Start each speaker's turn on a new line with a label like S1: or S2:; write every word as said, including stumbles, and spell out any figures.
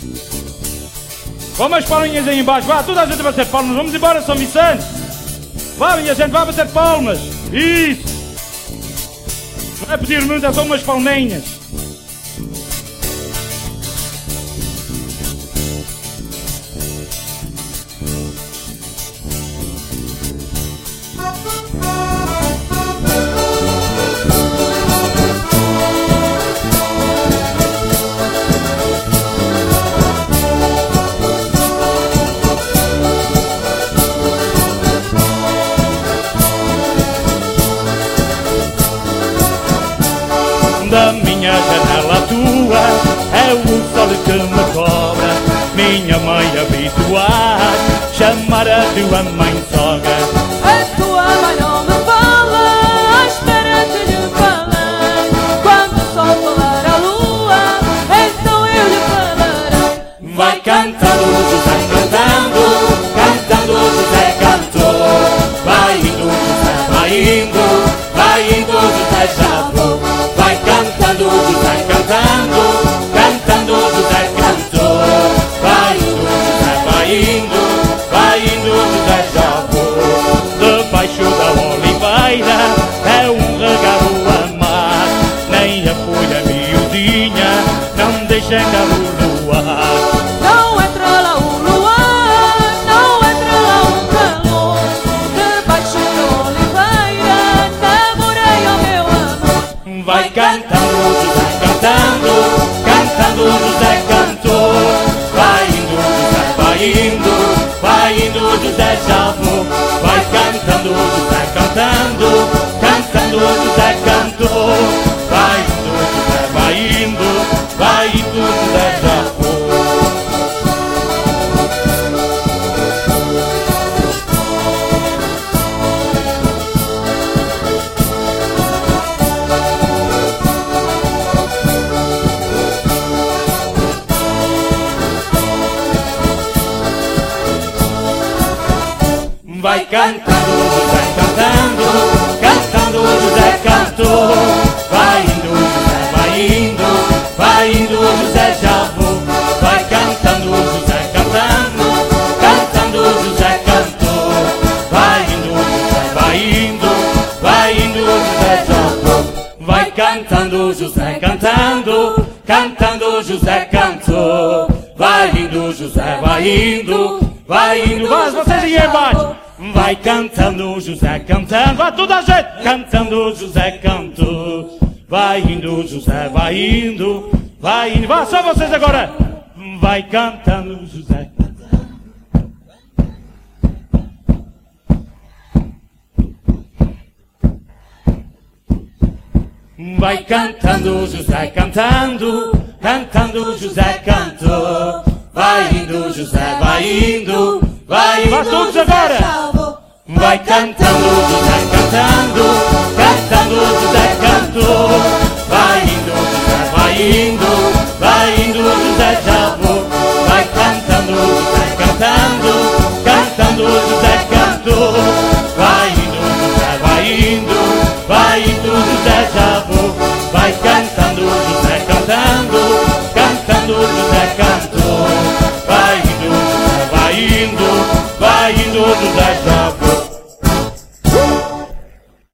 S1: Vamos as palminhas aí embaixo, vá, toda a gente a bater palmas, vamos embora São Vicente. Vá minha gente, vá bater palmas, isso. Não é pedir muito, é só umas palminhas. Da minha janela tua é o sol que me cobra. Minha mãe habituar chamar-a tua mãe sogra.
S2: A tua mãe não me fala, espera de lhe falar. Quando o sol falar a lua, então eu lhe falarei.
S3: Vai cantando José, cantando, cantando José cantor. Vai indo José, vai indo, vai indo José já vou. Vai cantando José, cantando, cantando José cantor. Vai indo José, vai indo, vai indo José já vou.
S1: Debaixo da oliveira é um regalo a mar. Nem a folha miudinha não deixa a luz no ar.
S2: Não entra lá o luar, não entra lá o calor. Debaixo da oliveira namorei o meu amor.
S3: Vai cantando José, cantando, cantando José cantor. Vai indo José, vai indo, vai indo José já vou. Vai cantando José, cantando, cantando José cantor. Vai indo José, vai indo, vai indo José já vou. Vai cantando José, cantando, cantando José cantor. Vai indo José, vai indo, vai indo José já vou. Vai cantando José, cantando, cantando José cantor. Vai indo José, vai indo, vai indo José já vou. Vai cantando José, cantando, cantando José cantor. Vai indo José, vai indo, vai indo.
S1: Vá, vocês aí embaixo.
S3: Vai cantando José, cantando,
S1: Vá toda a gente.
S3: cantando José cantor. Vai indo José, vai indo, vai indo.
S1: Vá, só vocês agora.
S3: Vai cantando José. Vai cantando José, cantando, cantando José cantor. Vai indo José, vai indo, vai indo.
S1: Vá todos agora.
S3: Vai cantando José, cantando, cantando José cantor.